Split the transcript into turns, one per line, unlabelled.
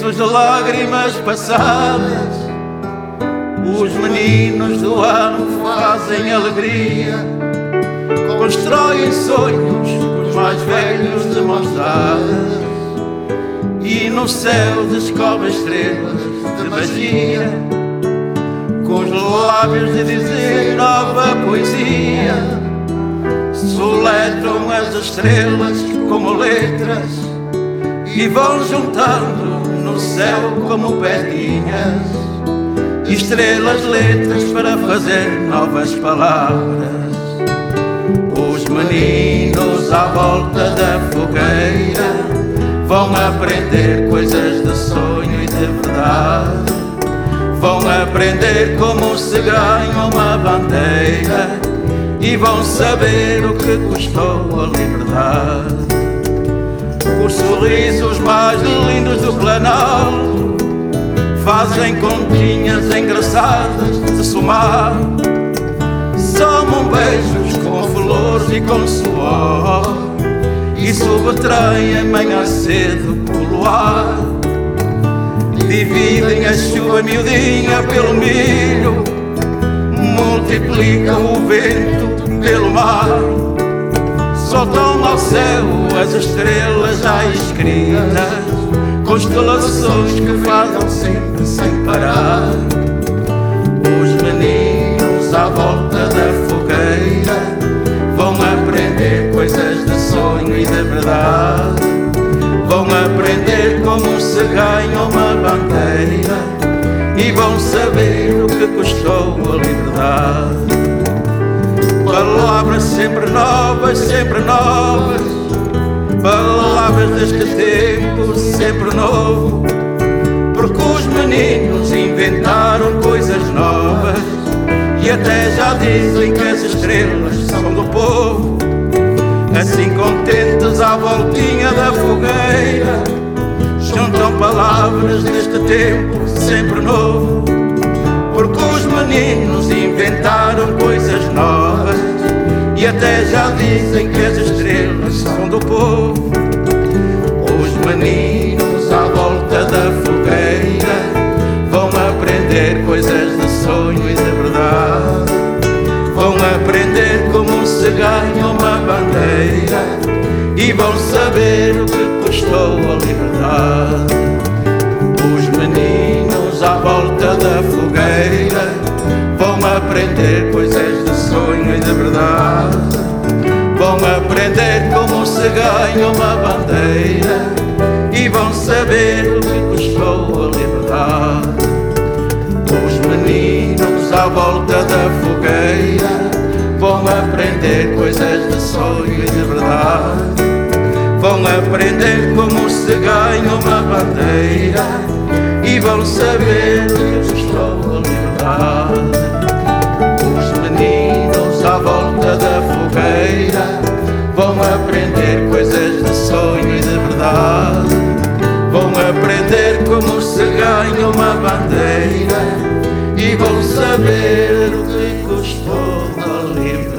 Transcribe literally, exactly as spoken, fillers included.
momentos de lágrimas passadas, os meninos do ano fazem alegria, constroem sonhos os mais velhos de mãos dadas, e no céu descobrem estrelas de magia, com os lábios de dizer nova poesia. Soletram as estrelas como letras e vão juntando no céu como pedrinhas, estrelas, letras para fazer novas palavras. Os meninos à volta da fogueira vão aprender coisas de sonho e de verdade, vão aprender como se ganha uma bandeira e vão saber o que custou a liberdade. Os sorrisos mais lindos do Planalto fazem continhas engraçadas de somar, somam beijos com flores e com suor e subtraem manhã cedo pelo ar. Dividem a chuva miudinha pelo milho, multiplicam o vento pelo mar, soltam ao céu as estrelas já escritas, constelações que fazem sempre sem parar. Os meninos à volta da fogueira vão aprender coisas de sonho e de verdade, vão aprender como se ganha uma bandeira e vão saber o que custou a liberdade. Palavras sempre novas, sempre novas, palavras deste tempo sempre novo, porque os meninos inventaram coisas novas e até já dizem que as estrelas são do povo. Assim contentes à voltinha da fogueira, juntam palavras deste tempo sempre novo, porque os meninos inventaram coisas novas e até já dizem que as estrelas são do povo. Os meninos à volta da fogueira vão aprender coisas de sonho e de verdade, vão aprender como se ganha uma bandeira e vão saber o que custou a liberdade. Os meninos à volta da fogueira vão aprender coisas de sonho e de verdade, vão aprender como se ganha uma bandeira e vão saber o que custou a liberdade. Os meninos à volta da fogueira vão aprender coisas de sonho e de verdade, vão aprender como se ganha uma bandeira e vão saber o que custou a liberdade. Os meninos à volta da fogueira vão aprender coisas de sonho e de verdade, vão aprender como se ganha uma bandeira e vão saber o que custou a liberdade.